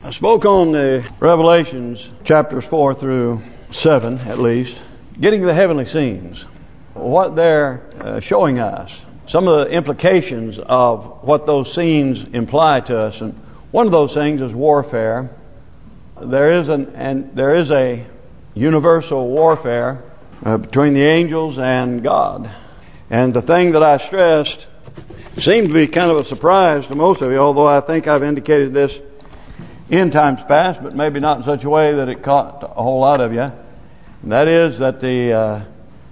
I spoke on the Revelations chapters 4 through 7 at least, getting to the heavenly scenes, what they're showing us, some of the implications of what those scenes imply to us. And one of those things is warfare. There is a universal warfare between the angels and God. And the thing that I stressed seemed to be kind of a surprise to most of you, although I think I've indicated this in times past, but maybe not in such a way that it caught a whole lot of you. And that is that the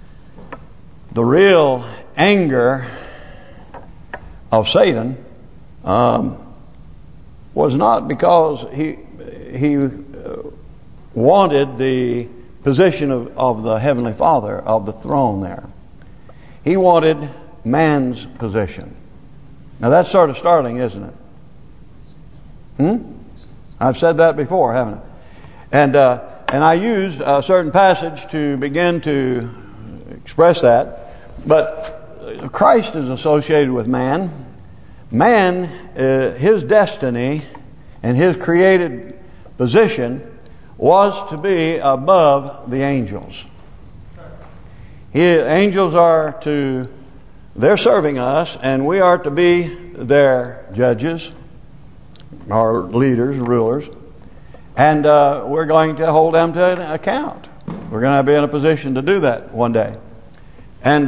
real anger of Satan was not because he wanted the position of the Heavenly Father, of the throne there. He wanted man's position. Now that's sort of startling, isn't it? I've said that before, haven't I? And I used a certain passage to begin to express that. But Christ is associated with man. Man, his destiny and his created position was to be above the angels. Angels are they're serving us, and we are to be their judges, our leaders, rulers, and we're going to hold them to account. We're going to be in a position to do that one day. And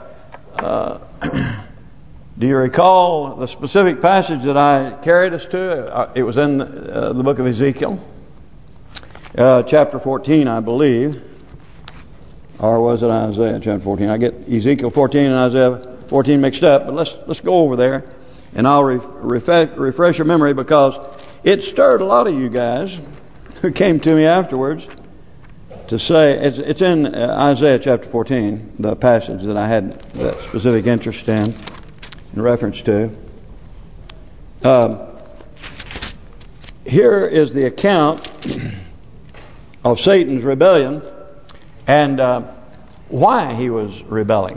do you recall the specific passage that I carried us to? It was in the book of Ezekiel, chapter 14, I believe. Or was it Isaiah chapter 14? I get Ezekiel 14 and Isaiah 14 mixed up, but let's go over there, and I'll refresh your memory, because it stirred a lot of you guys who came to me afterwards to say, it's in Isaiah chapter 14, the passage that I had that specific interest in reference to. Here is the account of Satan's rebellion and why he was rebelling.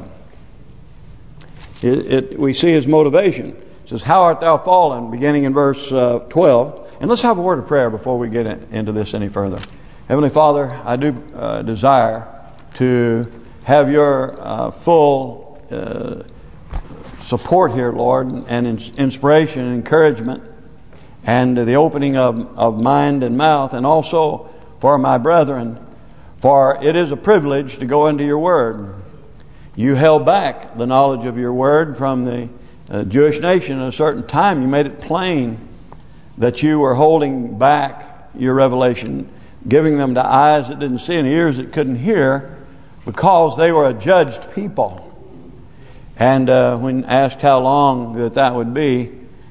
We see his motivation. It says, "How art thou fallen?" beginning in verse 12. And let's have a word of prayer before we get into this any further. Heavenly Father, I do desire to have your full support here, Lord, and inspiration and encouragement, and the opening of mind and mouth, and also for my brethren, for it is a privilege to go into your word. You held back the knowledge of your word from the Jewish nation at a certain time. You made it plain that you were holding back your revelation, giving them the eyes that didn't see and ears that couldn't hear, because they were a judged people. And when asked how long that would be,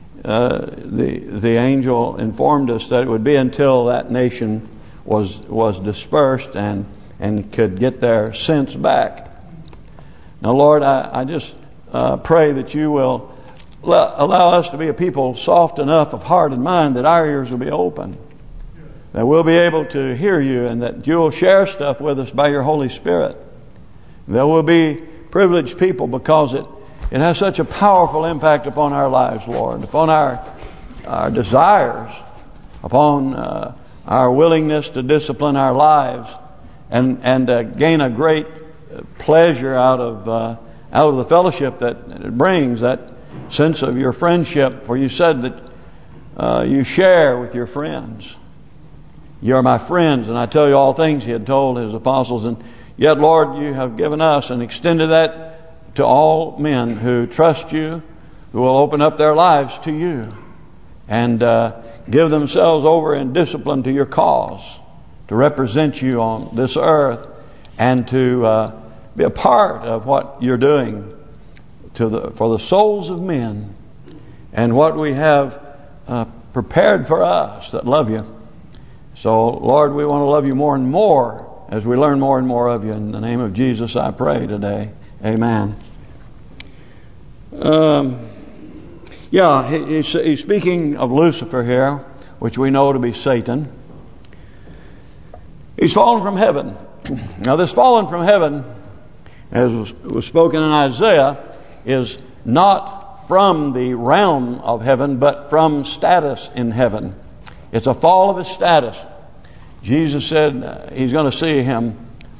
the angel informed us that it would be until that nation was dispersed and could get their sense back. Now, Lord, I just pray that you will allow us to be a people soft enough of heart and mind that our ears will be open, that we'll be able to hear you, and that you'll share stuff with us by your Holy Spirit. That we'll be privileged people, because it has such a powerful impact upon our lives, Lord, upon our desires, upon our willingness to discipline our lives, and gain a great pleasure out of the fellowship that it brings, that sense of your friendship. For you said that you share with your friends. You are my friends, and I tell you all things, he had told his apostles. And yet, Lord, you have given us and extended that to all men who trust you, who will open up their lives to you, and give themselves over in discipline to your cause, to represent you on this earth, and to be a part of what you're doing for the souls of men, and what we have prepared for us that love you. So, Lord, we want to love you more and more as we learn more and more of you. In the name of Jesus, I pray today. Amen. He's speaking of Lucifer here, which we know to be Satan. He's fallen from heaven. Now, this fallen from heaven, as was spoken in Isaiah, is not from the realm of heaven, but from status in heaven. It's a fall of his status. Jesus said he's going to see him.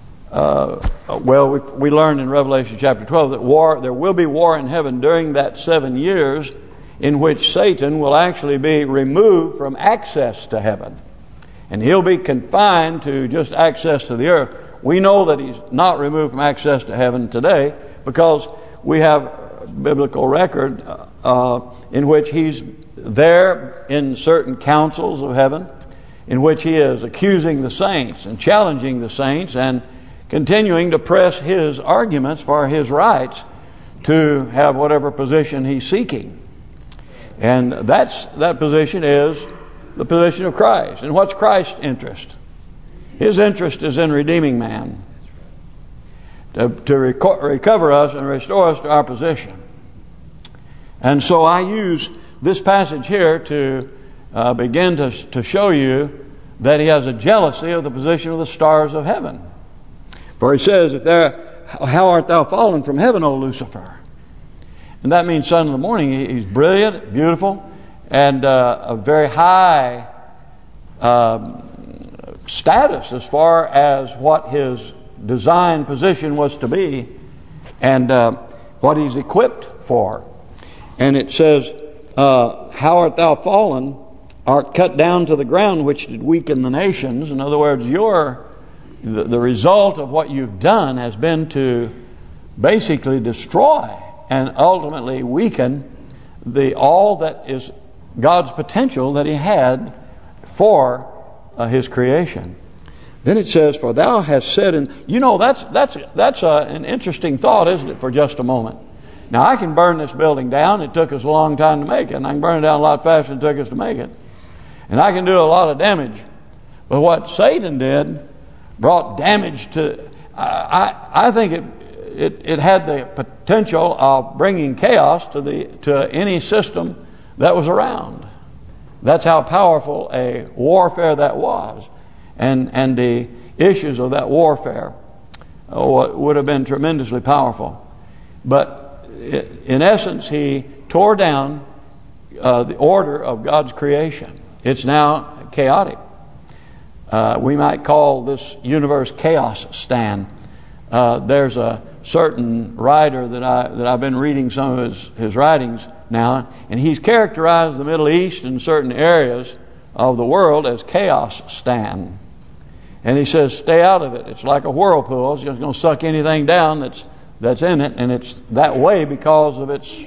We learned in Revelation chapter 12 that there will be war in heaven during that 7 years, in which Satan will actually be removed from access to heaven. And he'll be confined to just access to the earth. We know that he's not removed from access to heaven today because we have biblical record in which he's there in certain councils of heaven, in which he is accusing the saints and challenging the saints and continuing to press his arguments for his rights to have whatever position he's seeking. And that position is the position of Christ. And what's Christ's interest? His interest is in redeeming man, to recover us and restore us to our position. And so I use this passage here to begin to show you that he has a jealousy of the position of the stars of heaven. For he says, how art thou fallen from heaven, O Lucifer? And that means son of the morning. He's brilliant, beautiful, and a very high status as far as what his design position was to be and what he's equipped for. And it says, how art thou fallen, art cut down to the ground, which did weaken the nations. In other words, the result of what you've done has been to basically destroy and ultimately weaken all that is God's potential that he had for his creation. Then it says, for thou hast said, and that's an interesting thought, isn't it, for just a moment. Now I can burn this building down. It took us a long time to make it, and I can burn it down a lot faster than it took us to make it. And I can do a lot of damage. But what Satan did brought damage to. I think it had the potential of bringing chaos to any system that was around. That's how powerful a warfare that was, and the issues of that warfare would have been tremendously powerful. But in essence, he tore down the order of God's creation. It's now chaotic. We might call this universe chaos stand. There's a certain writer that I've been reading some of his writings now, and he's characterized the Middle East and certain areas of the world as chaos stand. And he says, stay out of it. It's like a whirlpool. It's just going to suck anything down that's in it, and it's that way because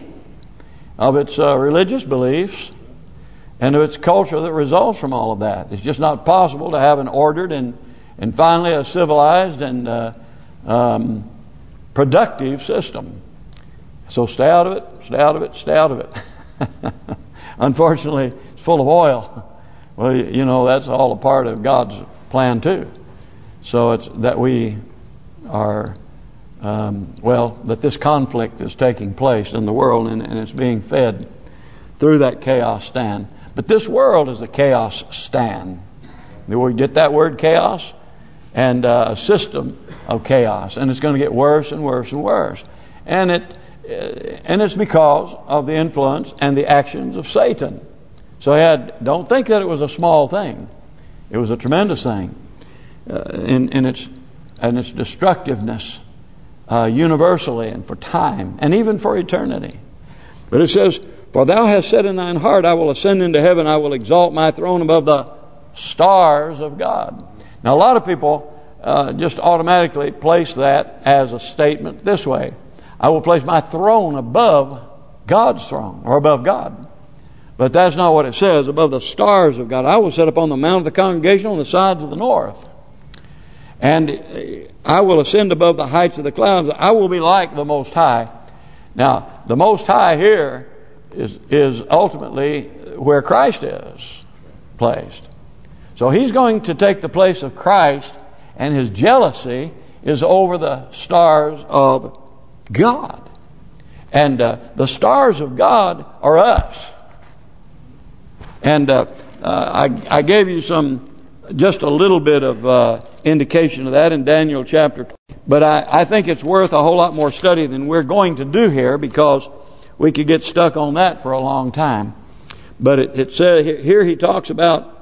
of its religious beliefs and of its culture that results from all of that. It's just not possible to have an ordered and finally a civilized and productive system. So stay out of it, stay out of it, stay out of it. Unfortunately, it's full of oil. Well, that's all a part of God's plan too. So it's that we are, that this conflict is taking place in the world and it's being fed through that chaos stand. But this world is a chaos stand. We get that word chaos and a system of chaos, and it's going to get worse and worse and worse. And it's because of the influence and the actions of Satan. So don't think that it was a small thing. It was a tremendous thing in its destructiveness universally and for time and even for eternity. But it says, for thou hast said in thine heart, I will ascend into heaven, I will exalt my throne above the stars of God. Now a lot of people just automatically place that as a statement this way: I will place my throne above God's throne, or above God. But that's not what it says. Above the stars of God. I will set upon the mount of the congregation on the sides of the north. And I will ascend above the heights of the clouds. I will be like the Most High. Now, the Most High here is ultimately where Christ is placed. So he's going to take the place of Christ, and his jealousy is over the stars of God. And the stars of God are us. And I gave you just a little bit of indication of that in Daniel chapter 20. But I think it's worth a whole lot more study than we're going to do here, because we could get stuck on that for a long time. But it says here he talks about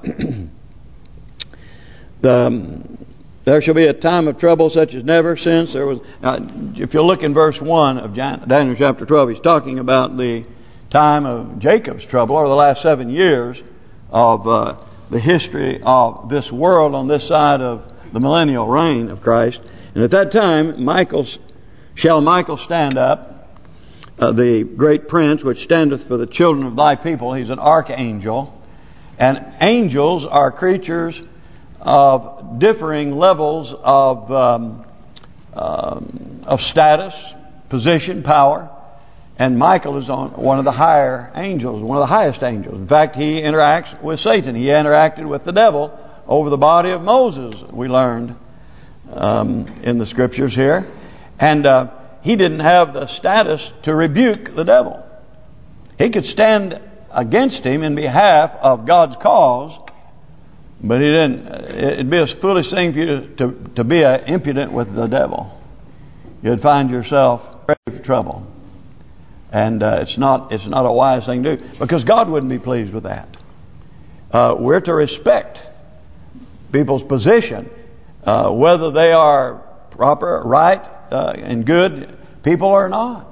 there shall be a time of trouble such as never since there was. If you look in verse 1 of Daniel chapter 12, he's talking about the time of Jacob's trouble, or the last 7 years of the history of this world on this side of the millennial reign of Christ. And at that time, shall Michael stand up, the great prince which standeth for the children of thy people. He's an archangel. And angels are creatures of differing levels of status, position, power. And Michael is one of the higher angels, one of the highest angels. In fact, he interacts with Satan. He interacted with the devil over the body of Moses, we learned in the scriptures here. And he didn't have the status to rebuke the devil. He could stand against him in behalf of God's cause, but he didn't. It'd be a foolish thing for you to be impudent with the devil. You'd find yourself in grave trouble. And it's not a wise thing to do, because God wouldn't be pleased with that. We're to respect people's position, whether they are proper, right, and good people or not.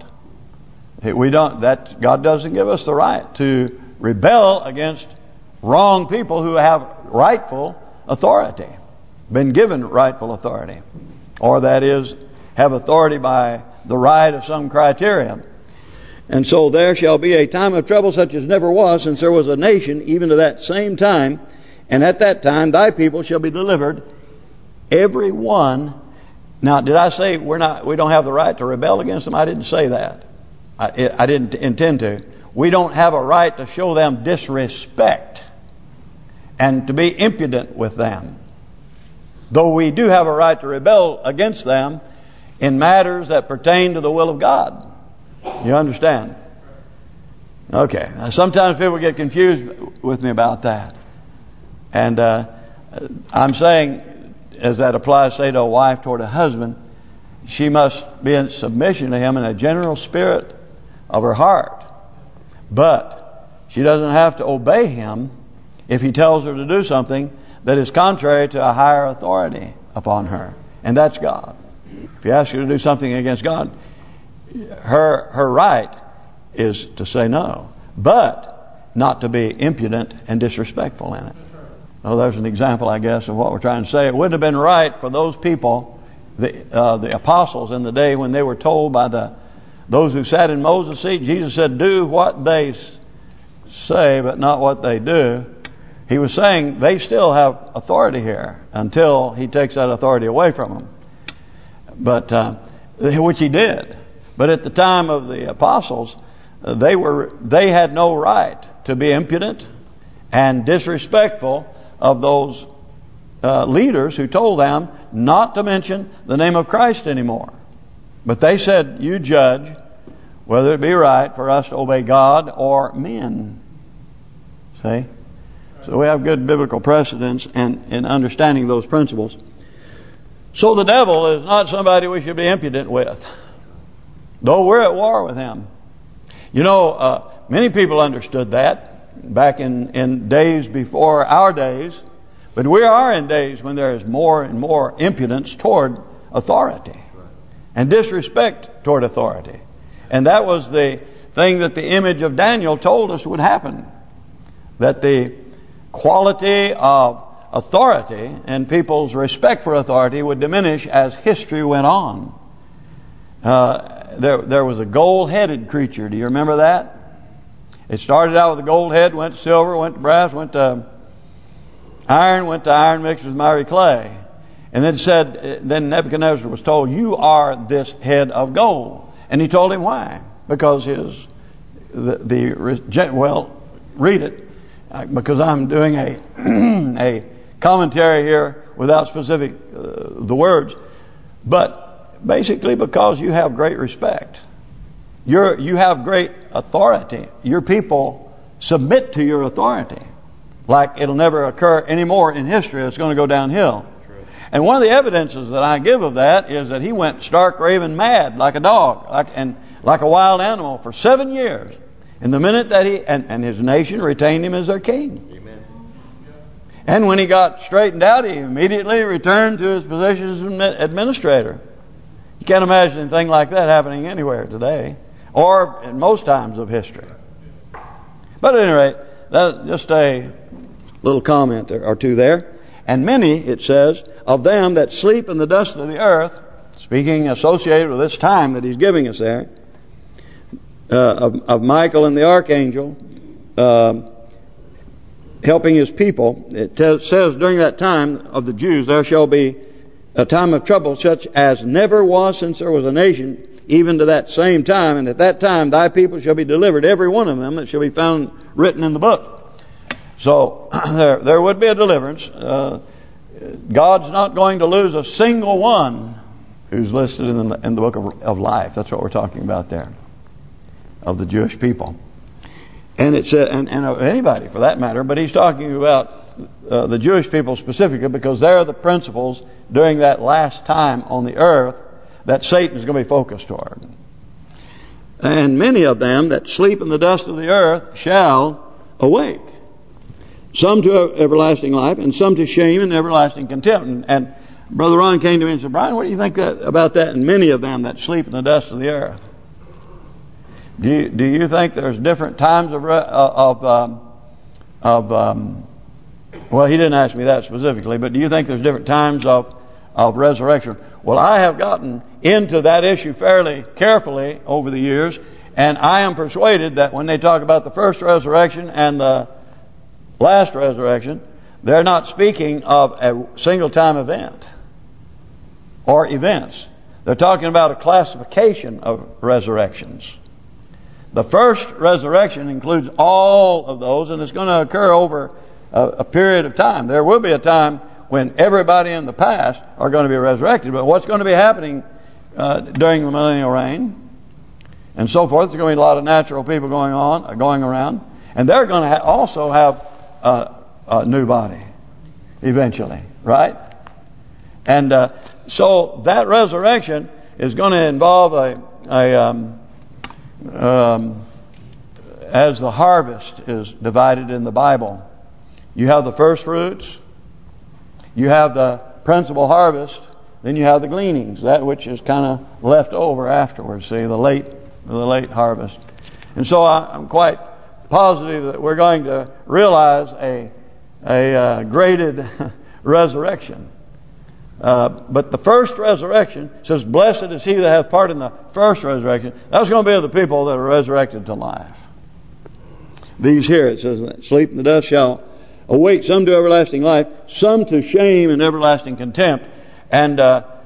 God doesn't give us the right to rebel against wrong people who have rightful authority, been given rightful authority, or that is, have authority by the right of some criterion. And so there shall be a time of trouble such as never was since there was a nation, even to that same time. And at that time thy people shall be delivered, every one. Now, did I say we don't have the right to rebel against them? I didn't say that. I didn't intend to. We don't have a right to show them disrespect and to be impudent with them. Though we do have a right to rebel against them in matters that pertain to the will of God. You understand? Okay. Sometimes people get confused with me about that. And I'm saying, as that applies, say, to a wife toward a husband, she must be in submission to him in a general spirit of her heart. But she doesn't have to obey him if he tells her to do something that is contrary to a higher authority upon her. And that's God. If he asks you to do something against God, her right is to say no, but not to be impudent and disrespectful in it. Well, there's an example, I guess, of what we're trying to say. It wouldn't have been right for those people, the apostles in the day when they were told by those who sat in Moses' seat. Jesus said, "Do what they say, but not what they do." He was saying they still have authority here until he takes that authority away from them. But which he did. But at the time of the apostles, they had no right to be impudent and disrespectful of those leaders who told them not to mention the name of Christ anymore. But they said, "You judge whether it be right for us to obey God or men." See? So we have good biblical precedence in understanding those principles. So the devil is not somebody we should be impudent with, though we're at war with him. You know, many people understood that back in days before our days. But we are in days when there is more and more impudence toward authority and disrespect toward authority. And that was the thing that the image of Daniel told us would happen. That the quality of authority and people's respect for authority would diminish as history went on. There was a gold-headed creature. Do you remember that? It started out with a gold head, went to silver, went to brass, went to iron mixed with miry clay. And then Nebuchadnezzar was told, "You are this head of gold." And he told him why. Because read it. Because I'm doing a commentary here without specific the words. But basically because you have great respect. You have great authority. Your people submit to your authority. Like it'll never occur anymore in history. It's going to go downhill. True. And one of the evidences that I give of that is that he went stark raving mad like a dog, like a wild animal for 7 years. And the minute that and his nation retained him as their king. Amen. And when he got straightened out, he immediately returned to his position as an administrator. You can't imagine anything like that happening anywhere today, or in most times of history. But at any rate, that's just a little comment or two there. And many, it says, of them that sleep in the dust of the earth, speaking associated with this time that he's giving us there, of Michael and the archangel helping his people. It says during that time of the Jews, there shall be a time of trouble such as never was since there was a nation, even to that same time. And at that time thy people shall be delivered, every one of them that shall be found written in the book. So there would be a deliverance. God's not going to lose a single one who's listed in the book of life. That's what we're talking about there, of the Jewish people. And it's and anybody for that matter, but he's talking about the Jewish people specifically because they're the principles during that last time on the earth that Satan is going to be focused toward. And many of them that sleep in the dust of the earth shall awake. Some to everlasting life, and some to shame and everlasting contempt. And Brother Ron came to me and said, Brian, what do you think about that? And many of them that sleep in the dust of the earth. Do you think there's different times well, he didn't ask me that specifically, but do you think there's different times of resurrection? Well, I have gotten into that issue fairly carefully over the years, and I am persuaded that when they talk about the first resurrection and the last resurrection, they're not speaking of a single time event or events. They're talking about a classification of resurrections. The first resurrection includes all of those, and it's going to occur over a period of time. There will be a time when everybody in the past are going to be resurrected, but what's going to be happening during the millennial reign and so forth, there's going to be a lot of natural people going around, and they're going to also have a new body eventually, right? And so that resurrection is going to involve as the harvest is divided in the Bible. You have the first fruits, you have the principal harvest, then you have the gleanings, that which is kind of left over afterwards. See, the late harvest. And so I'm quite positive that we're going to realize a graded resurrection. But the first resurrection says, "Blessed is he that hath part in the first resurrection." That's going to be the people that are resurrected to life. These here, it says, that sleep in the dust shall awake, some to everlasting life, some to shame and everlasting contempt. And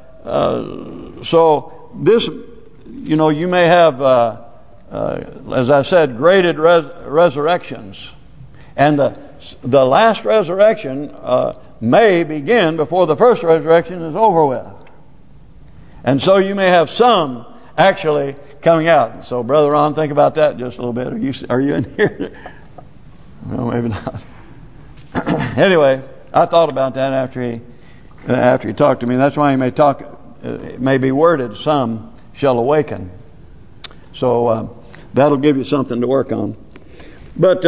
so this, you may have, as I said, graded resurrections, and the last resurrection may begin before the first resurrection is over with. And so you may have some actually coming out. So Brother Ron, think about that just a little bit. Are you in here? No, maybe not. Anyway, I thought about that after he talked to me. That's why he may talk. It may be worded, "Some shall awaken." So that'll give you something to work on. But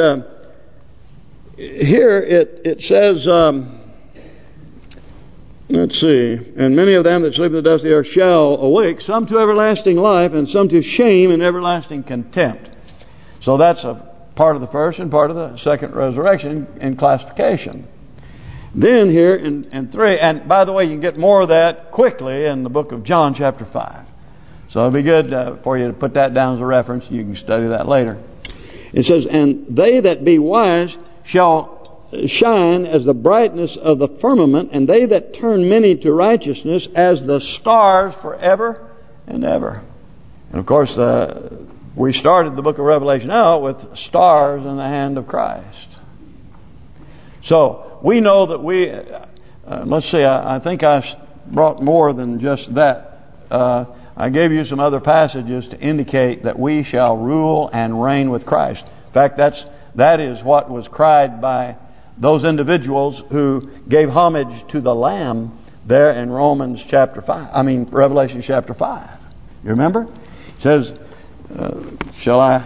here it says, let's see, "And many of them that sleep in the dust of the earth shall awake, some to everlasting life, and some to shame and everlasting contempt." So that's a part of the first and part of the second resurrection in classification. Then here in 3, and by the way, you can get more of that quickly in the book of John chapter 5. So it'll be good for you to put that down as a reference. You can study that later. It says, "And they that be wise shall shine as the brightness of the firmament, and they that turn many to righteousness as the stars forever and ever." And of course, we started the book of Revelation out with stars in the hand of Christ. So we know that we, let's see, I think I brought more than just that. I gave you some other passages to indicate that we shall rule and reign with Christ. In fact, that is what was cried by those individuals who gave homage to the Lamb there in Revelation chapter 5. You remember? It says, shall I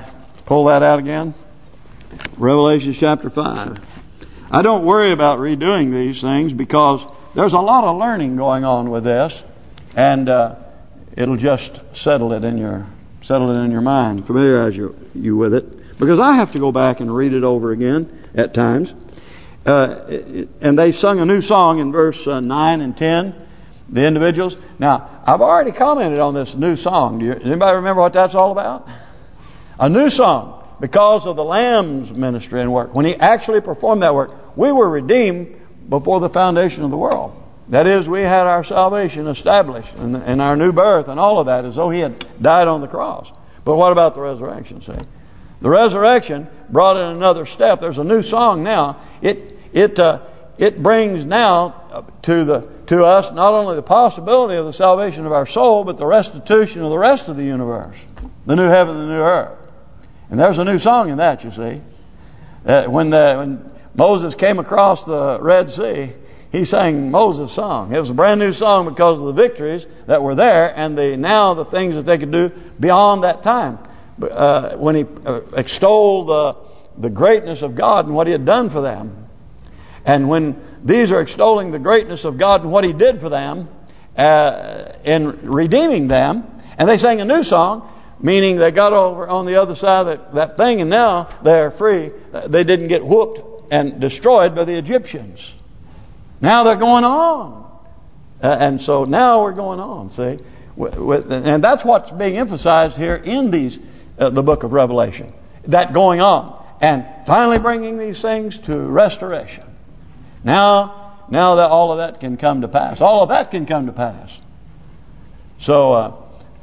Pull that out again. Revelation chapter 5. I don't worry about redoing these things because there's a lot of learning going on with this, and it'll just settle it in your mind, familiarize you with it. Because I have to go back and read it over again at times. And they sung a new song in verse 9 and 10, the individuals. Now, I've already commented on this new song. Does anybody remember what that's all about? A new song. Because of the Lamb's ministry and work. When He actually performed that work, we were redeemed before the foundation of the world. That is, we had our salvation established and our new birth and all of that as though He had died on the cross. But what about the resurrection, see? The resurrection brought in another step. There's a new song now. It brings now to us not only the possibility of the salvation of our soul, but the restitution of the rest of the universe. The new heaven and the new earth. And there's a new song in that, you see. When Moses came across the Red Sea, he sang Moses' song. It was a brand new song because of the victories that were there and now the things that they could do beyond that time. When he extolled the greatness of God and what He had done for them. And when these are extolling the greatness of God and what He did for them in redeeming them, and they sang a new song, meaning they got over on the other side of that thing and now they're free. They didn't get whooped and destroyed by the Egyptians. Now they're going on. And so now we're going on, see. And that's what's being emphasized here in the book of Revelation. That going on. And finally bringing these things to restoration. Now that all of that can come to pass. All of that can come to pass. So,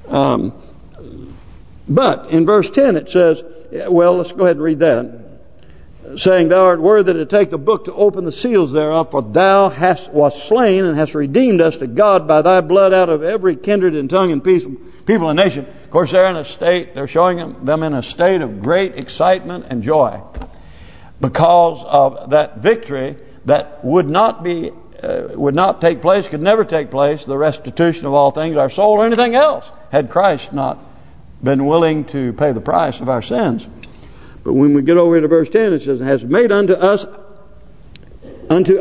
but in verse 10 it says, well, let's go ahead and read that. Saying, Thou art worthy to take the book to open the seals thereof, for Thou wast slain and hast redeemed us to God by Thy blood out of every kindred and tongue and people and nation. Of course, they're showing them in a state of great excitement and joy because of that victory that would not take place, could never take place, the restitution of all things, our soul or anything else, had Christ not been willing to pay the price of our sins. But when we get over to verse 10, it says, has made us unto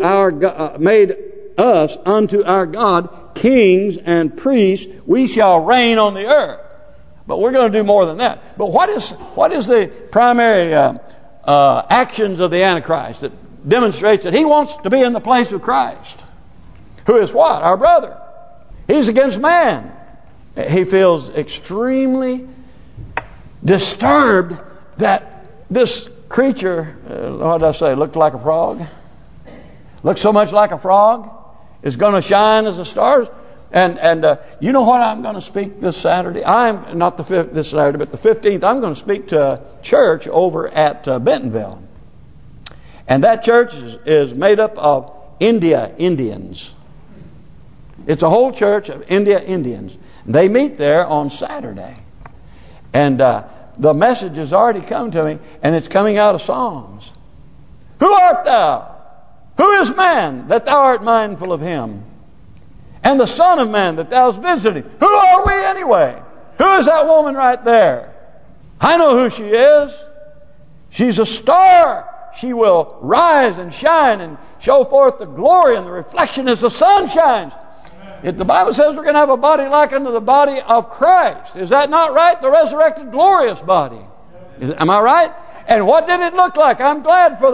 our God kings and priests, we shall reign on the earth. But we're going to do more than that. But what is the primary actions of the Antichrist that demonstrates that he wants to be in the place of Christ? Who is what? Our brother. He's against man. He feels extremely disturbed that this creature, what did I say, looked like a frog? Looked so much like a frog, is going to shine as the stars. And you know what I'm going to speak this Saturday? I'm not this Saturday, but the 15th. I'm going to speak to a church over at Bentonville, and that church is made up of Indians. It's a whole church of Indians. They meet there on Saturday, and the message has already come to me, and it's coming out of songs. Who art thou? Who is man that thou art mindful of him? And the Son of Man that thou hast visited. Who are we anyway? Who is that woman right there? I know who she is. She's a star. She will rise and shine and show forth the glory and the reflection as the sun shines. If the Bible says we're going to have a body like unto the body of Christ. Is that not right? The resurrected glorious body. Am I right? And what did it look like? I'm glad for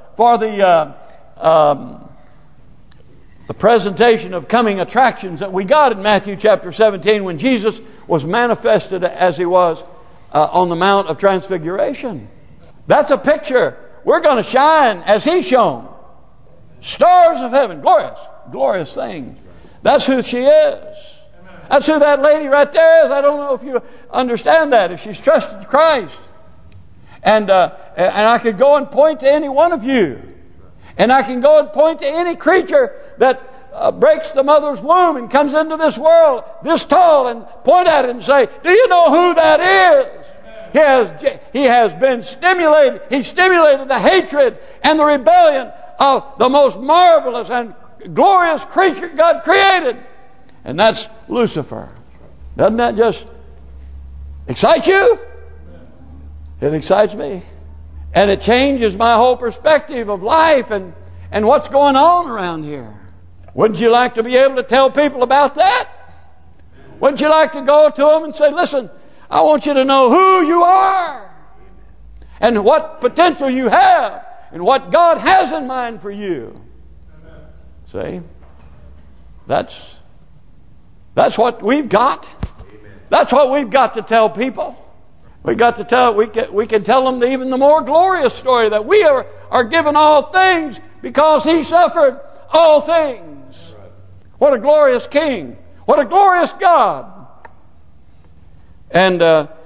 the presentation of coming attractions that we got in Matthew chapter 17 when Jesus was manifested as He was on the Mount of Transfiguration. That's a picture. We're going to shine as He shone. Stars of heaven. Glorious. Glorious things. That's who she is. That's who that lady right there is. I don't know if you understand that. If she's trusted Christ. And I could go and point to any one of you. And I can go and point to any creature that breaks the mother's womb and comes into this world this tall and point at it and say, do you know who that is? He has been stimulated. He stimulated the hatred and the rebellion of the most marvelous and glorious creature God created. And that's Lucifer. Doesn't that just excite you? It excites me. And it changes my whole perspective of life and what's going on around here. Wouldn't you like to be able to tell people about that? Wouldn't you like to go to them and say, listen, I want you to know who you are and what potential you have and what God has in mind for you. See? That's what we've got. That's what we've got to tell people. We can tell them even the more glorious story that we are given all things because He suffered all things. What a glorious King. What a glorious God. And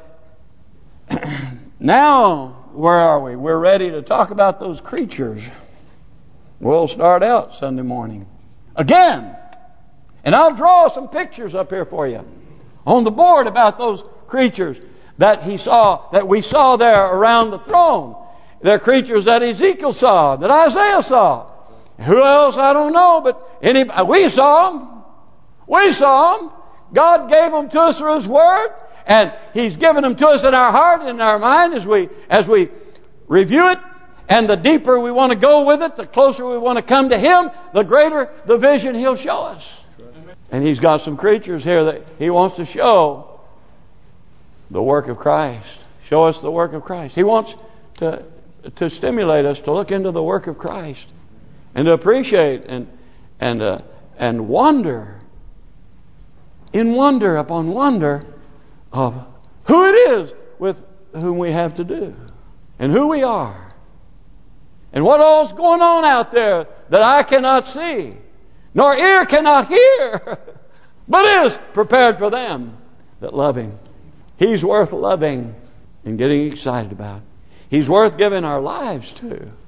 now, where are we? We're ready to talk about those creatures. We'll start out Sunday morning. Again. And I'll draw some pictures up here for you on the board about those creatures that we saw there around the throne. They're creatures that Ezekiel saw, that Isaiah saw. Who else? I don't know, but we saw them. We saw them. God gave them to us through His Word, and He's given them to us in our heart and in our mind as we review it. And the deeper we want to go with it, the closer we want to come to Him, the greater the vision He'll show us. And He's got some creatures here that He wants to show the work of Christ. Show us the work of Christ. He wants to stimulate us to look into the work of Christ and to appreciate and wonder in wonder upon wonder of who it is with whom we have to do and who we are and what all's going on out there that I cannot see nor ear cannot hear but is prepared for them that love Him. He's worth loving and getting excited about. He's worth giving our lives to.